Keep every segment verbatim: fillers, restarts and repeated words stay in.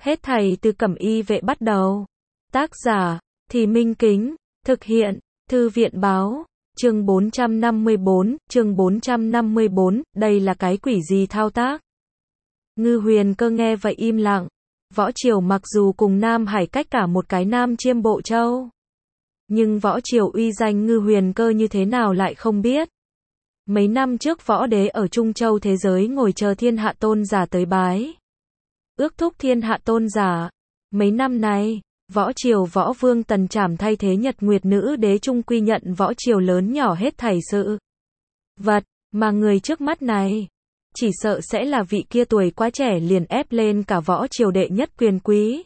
Hết thảy từ Cẩm Y vệ bắt đầu. Tác giả, Thì Minh Kính, thực hiện, Thư viện báo, chương bốn trăm năm mươi bốn, chương bốn trăm năm mươi bốn, đây là cái quỷ gì thao tác? Ngư Huyền Cơ nghe vậy im lặng. Võ Triều mặc dù cùng Nam Hải cách cả một cái Nam Chiêm Bộ Châu, nhưng Võ Triều uy danh Ngư Huyền Cơ như thế nào lại không biết. Mấy năm trước võ đế ở Trung Châu thế giới ngồi chờ thiên hạ tôn giả tới bái, ước thúc thiên hạ tôn giả. Mấy năm nay, Võ Triều Võ Vương Tần Trảm thay thế Nhật Nguyệt Nữ Đế trung quy nhận Võ Triều lớn nhỏ hết thảy sự vật, mà người trước mắt này, chỉ sợ sẽ là vị kia tuổi quá trẻ liền ép lên cả Võ Triều đệ nhất quyền quý.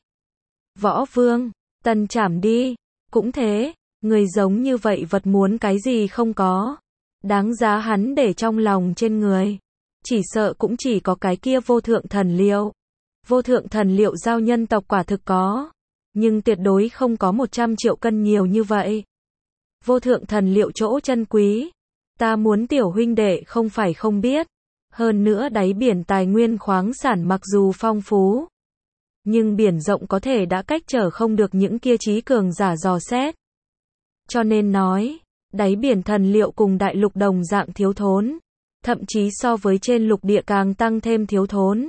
Võ Vương, Tần Trảm đi, cũng thế, người giống như vậy vật muốn cái gì không có, đáng giá hắn để trong lòng trên người, chỉ sợ cũng chỉ có cái kia vô thượng thần liệu. Vô thượng thần liệu giao nhân tộc quả thực có, nhưng tuyệt đối không có một trăm triệu cân nhiều như vậy. Vô thượng thần liệu chỗ chân quý, ta muốn tiểu huynh đệ không phải không biết. Hơn nữa đáy biển tài nguyên khoáng sản mặc dù phong phú, nhưng biển rộng có thể đã cách trở không được những kia trí cường giả dò xét. Cho nên nói, đáy biển thần liệu cùng đại lục đồng dạng thiếu thốn, thậm chí so với trên lục địa càng tăng thêm thiếu thốn.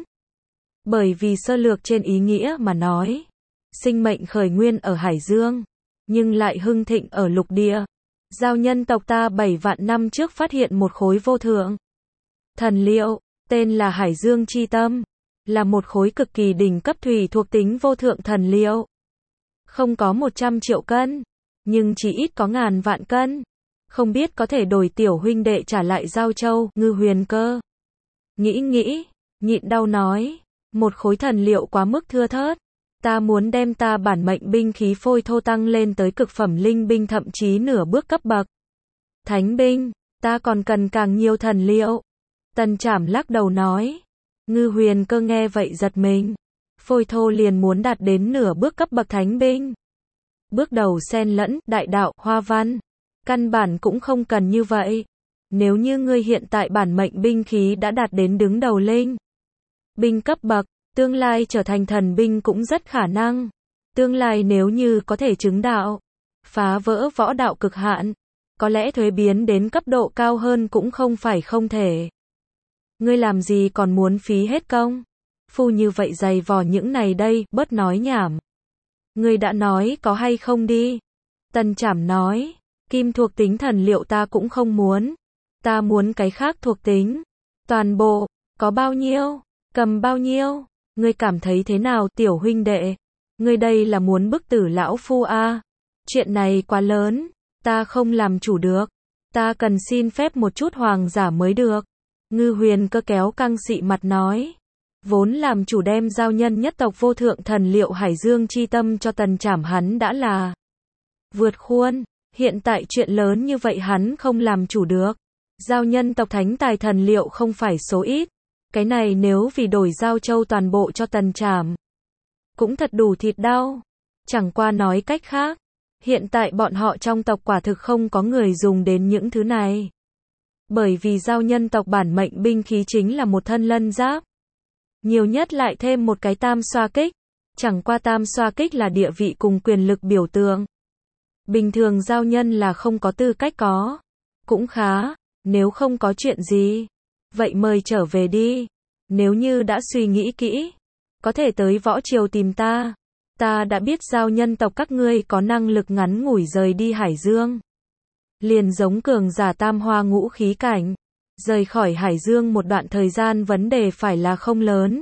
Bởi vì sơ lược trên ý nghĩa mà nói, sinh mệnh khởi nguyên ở Hải Dương, nhưng lại hưng thịnh ở lục địa. Giao nhân tộc ta bảy vạn năm trước phát hiện một khối vô thượng thần liệu, tên là Hải Dương Chi Tâm, là một khối cực kỳ đỉnh cấp thủy thuộc tính vô thượng thần liệu. Không có một trăm triệu cân, nhưng chỉ ít có ngàn vạn cân. Không biết có thể đổi tiểu huynh đệ trả lại Giao Châu. Ngư Huyền Cơ nghĩ nghĩ, nhịn đau nói, một khối thần liệu quá mức thưa thớt. Ta muốn đem ta bản mệnh binh khí phôi thô tăng lên tới cực phẩm linh binh, thậm chí nửa bước cấp bậc thánh binh, ta còn cần càng nhiều thần liệu. Tần Trảm lắc đầu nói. Ngư Huyền Cơ nghe vậy giật mình. Phôi thô liền muốn đạt đến nửa bước cấp bậc thánh binh. Bước đầu xen lẫn, đại đạo, hoa văn. Căn bản cũng không cần như vậy. Nếu như ngươi hiện tại bản mệnh binh khí đã đạt đến đứng đầu linh binh cấp bậc, tương lai trở thành thần binh cũng rất khả năng. Tương lai nếu như có thể chứng đạo, phá vỡ võ đạo cực hạn, có lẽ thuế biến đến cấp độ cao hơn cũng không phải không thể. Ngươi làm gì còn muốn phí hết công phu như vậy dày vò những này đây, bớt nói nhảm. Ngươi đã nói có hay không đi. Tần Trảm nói, kim thuộc tính thần liệu ta cũng không muốn. Ta muốn cái khác thuộc tính. Toàn bộ, có bao nhiêu, cầm bao nhiêu. Ngươi cảm thấy thế nào tiểu huynh đệ? Ngươi đây là muốn bức tử lão phu a? Chuyện này quá lớn, ta không làm chủ được. Ta cần xin phép một chút hoàng giả mới được. Ngư Huyền Cơ kéo căng xị mặt nói. Vốn làm chủ đem giao nhân nhất tộc vô thượng thần liệu Hải Dương Chi Tâm cho Tần Trảm hắn đã là vượt khuôn. Hiện tại chuyện lớn như vậy hắn không làm chủ được. Giao nhân tộc thánh tài thần liệu không phải số ít. Cái này nếu vì đổi Giao Châu toàn bộ cho Tần Trảm, cũng thật đủ thịt đau. Chẳng qua nói cách khác, hiện tại bọn họ trong tộc quả thực không có người dùng đến những thứ này. Bởi vì giao nhân tộc bản mệnh binh khí chính là một thân lân giáp. Nhiều nhất lại thêm một cái tam xoa kích. Chẳng qua tam xoa kích là địa vị cùng quyền lực biểu tượng. Bình thường giao nhân là không có tư cách có. Cũng khá, nếu không có chuyện gì, vậy mời trở về đi. Nếu như đã suy nghĩ kỹ, có thể tới Võ Triều tìm ta. Ta đã biết giao nhân tộc các ngươi có năng lực ngắn ngủi rời đi Hải Dương. Liền giống cường giả tam hoa ngũ khí cảnh. Rời khỏi Hải Dương một đoạn thời gian vấn đề phải là không lớn.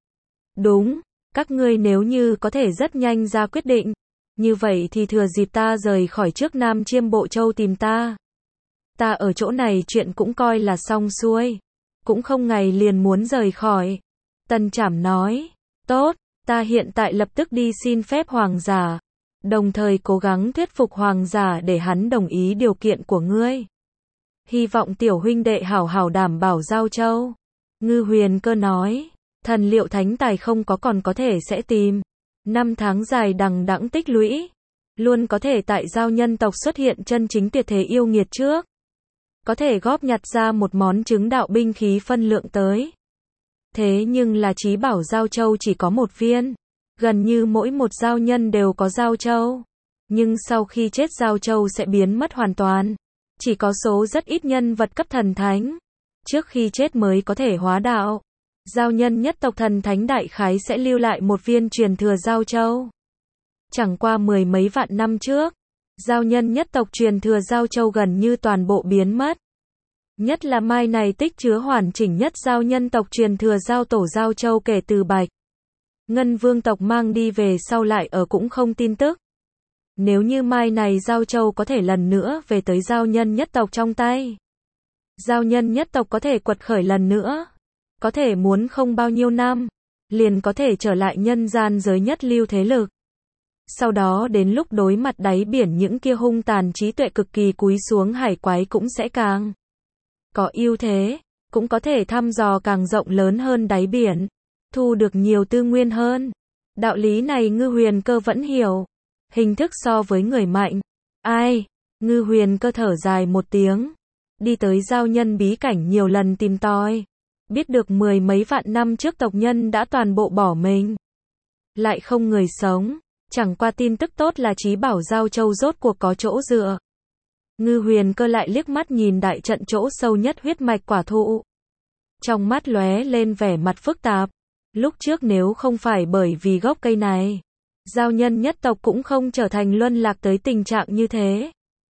Đúng, các ngươi nếu như có thể rất nhanh ra quyết định, như vậy thì thừa dịp ta rời khỏi trước Nam Chiêm Bộ Châu tìm ta. Ta ở chỗ này chuyện cũng coi là xong xuôi. Cũng không ngày liền muốn rời khỏi. Tần Trảm nói, tốt, ta hiện tại lập tức đi xin phép hoàng giả. Đồng thời cố gắng thuyết phục hoàng giả để hắn đồng ý điều kiện của ngươi. Hy vọng tiểu huynh đệ hảo hảo đảm bảo Giao Châu. Ngư Huyền Cơ nói, thần liệu thánh tài không có còn có thể sẽ tìm. Năm tháng dài đằng đẵng tích lũy, luôn có thể tại giao nhân tộc xuất hiện chân chính tuyệt thế yêu nghiệt trước. Có thể góp nhặt ra một món chứng đạo binh khí phân lượng tới. Thế nhưng là trí bảo Giao Châu chỉ có một viên. Gần như mỗi một giao nhân đều có giao châu. Nhưng sau khi chết giao châu sẽ biến mất hoàn toàn. Chỉ có số rất ít nhân vật cấp thần thánh. Trước khi chết mới có thể hóa đạo. Giao nhân nhất tộc thần thánh đại khái sẽ lưu lại một viên truyền thừa giao châu. Chẳng qua mười mấy vạn năm trước, giao nhân nhất tộc truyền thừa giao châu gần như toàn bộ biến mất. Nhất là mai này tích chứa hoàn chỉnh nhất giao nhân tộc truyền thừa giao tổ giao châu kể từ Bạch Ngân vương tộc mang đi về sau lại ở cũng không tin tức. Nếu như mai này giao châu có thể lần nữa về tới giao nhân nhất tộc trong tay. Giao nhân nhất tộc có thể quật khởi lần nữa. Có thể muốn không bao nhiêu năm, liền có thể trở lại nhân gian giới nhất lưu thế lực. Sau đó đến lúc đối mặt đáy biển những kia hung tàn trí tuệ cực kỳ cúi xuống hải quái cũng sẽ càng có ưu thế, cũng có thể thăm dò càng rộng lớn hơn đáy biển, thu được nhiều tư nguyên hơn. Đạo lý này Ngư Huyền Cơ vẫn hiểu. Hình thức so với người mạnh. Ai? Ngư Huyền Cơ thở dài một tiếng. Đi tới giao nhân bí cảnh nhiều lần tìm tòi. Biết được mười mấy vạn năm trước tộc nhân đã toàn bộ bỏ mình. Lại không người sống. Chẳng qua tin tức tốt là Chí Bảo Giao Châu rốt cuộc có chỗ dựa. Ngư Huyền Cơ lại liếc mắt nhìn đại trận chỗ sâu nhất huyết mạch quả thụ. Trong mắt lóe lên vẻ mặt phức tạp. Lúc trước nếu không phải bởi vì gốc cây này, giao nhân nhất tộc cũng không trở thành luân lạc tới tình trạng như thế.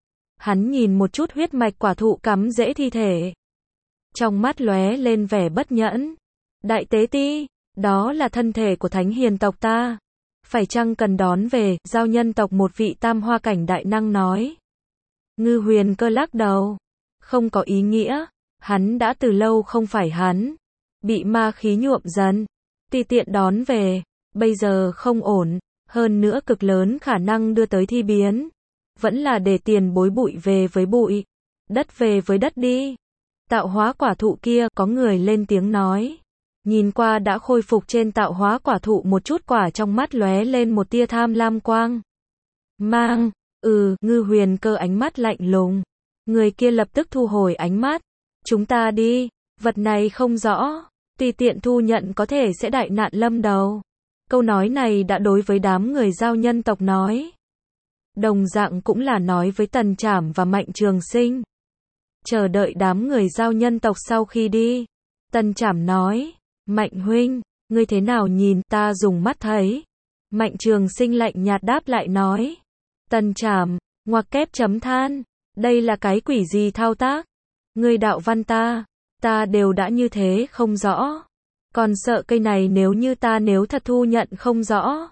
Hắn nhìn một chút huyết mạch quả thụ cắm rễ thi thể. Trong mắt lóe lên vẻ bất nhẫn. Đại tế ti, đó là thân thể của thánh hiền tộc ta. Phải chăng cần đón về, giao nhân tộc một vị tam hoa cảnh đại năng nói. Ngư Huyền Cơ lắc đầu. Không có ý nghĩa, hắn đã từ lâu không phải hắn. Bị ma khí nhuộm dần. Tùy tiện đón về, bây giờ không ổn, hơn nữa cực lớn khả năng đưa tới thi biến. Vẫn là để tiền bối bụi về với bụi, đất về với đất đi. Tạo hóa quả thụ kia, có người lên tiếng nói. Nhìn qua đã khôi phục trên tạo hóa quả thụ một chút quả trong mắt lóe lên một tia tham lam quang. Mang, ừ, Ngư Huyền Cơ ánh mắt lạnh lùng. Người kia lập tức thu hồi ánh mắt. Chúng ta đi, vật này không rõ. Tùy tiện thu nhận có thể sẽ đại nạn lâm đầu. Câu nói này đã đối với đám người giao nhân tộc nói. Đồng dạng cũng là nói với Tần Trảm và Mạnh Trường Sinh. Chờ đợi đám người giao nhân tộc sau khi đi. Tần Trảm nói. Mạnh huynh, ngươi thế nào nhìn, ta dùng mắt thấy. Mạnh Trường Sinh lạnh nhạt đáp lại nói. Tần Trảm, ngoặc kép chấm than. Đây là cái quỷ gì thao tác? Ngươi đạo văn ta. Ta đều đã như thế không rõ. Còn sợ cây này nếu như ta nếu thật thu nhận không rõ.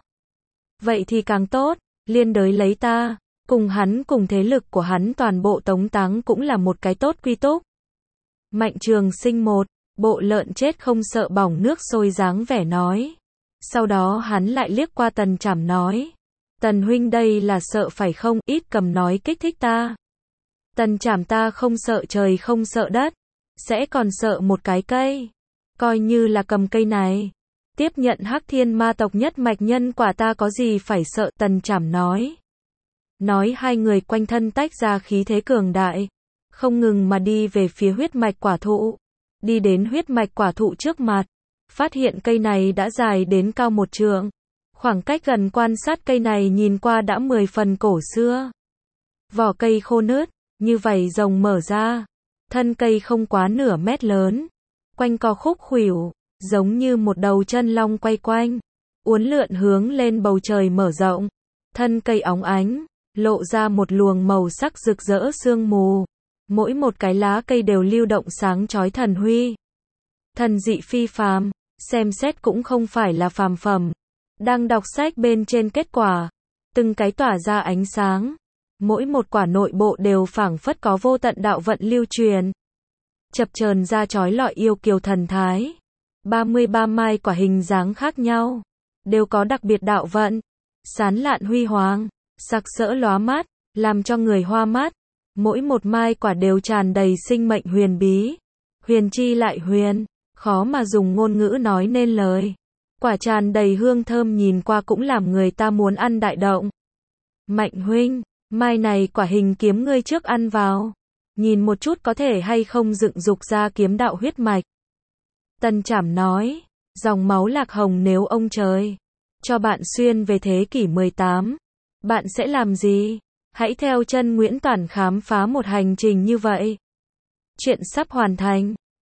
Vậy thì càng tốt, liên đới lấy ta, cùng hắn cùng thế lực của hắn toàn bộ tống táng cũng là một cái tốt quy túc. Mạnh Trường Sinh một, bộ lợn chết không sợ bỏng nước sôi dáng vẻ nói. Sau đó hắn lại liếc qua Tần Trảm nói. Tần huynh đây là sợ phải không, ít cầm nói kích thích ta. Tần Trảm ta không sợ trời không sợ đất. Sẽ còn sợ một cái cây. Coi như là cầm cây này. Tiếp nhận Hắc Thiên ma tộc nhất mạch nhân quả ta có gì phải sợ, Tần Trảm nói. Nói hai người quanh thân tách ra khí thế cường đại. Không ngừng mà đi về phía huyết mạch quả thụ. Đi đến huyết mạch quả thụ trước mặt. Phát hiện cây này đã dài đến cao một trượng. Khoảng cách gần quan sát cây này nhìn qua đã mười phần cổ xưa. Vỏ cây khô nứt, như vảy rồng mở ra. Thân cây không quá nửa mét lớn. Quanh co khúc khuỷu, giống như một đầu chân long quay quanh. Uốn lượn hướng lên bầu trời mở rộng. Thân cây óng ánh, lộ ra một luồng màu sắc rực rỡ sương mù. Mỗi một cái lá cây đều lưu động sáng chói thần huy. Thần dị phi phàm, xem xét cũng không phải là phàm phẩm. Đang đọc sách bên trên kết quả. Từng cái tỏa ra ánh sáng. Mỗi một quả nội bộ đều phảng phất có vô tận đạo vận lưu truyền. Chập chờn ra chói lọi yêu kiều thần thái. ba mươi ba mai quả hình dáng khác nhau. Đều có đặc biệt đạo vận. Sán lạn huy hoàng. Sặc sỡ lóa mắt. Làm cho người hoa mắt. Mỗi một mai quả đều tràn đầy sinh mệnh huyền bí. Huyền chi lại huyền. Khó mà dùng ngôn ngữ nói nên lời. Quả tràn đầy hương thơm nhìn qua cũng làm người ta muốn ăn đại động. Mạnh huynh, mai này quả hình kiếm ngươi trước ăn vào. Nhìn một chút có thể hay không dựng dục ra kiếm đạo huyết mạch. Tần Trảm nói, dòng máu lạc hồng nếu ông trời cho bạn xuyên về thế kỷ mười tám. Bạn sẽ làm gì? Hãy theo chân Nguyễn Toản khám phá một hành trình như vậy. Chuyện sắp hoàn thành.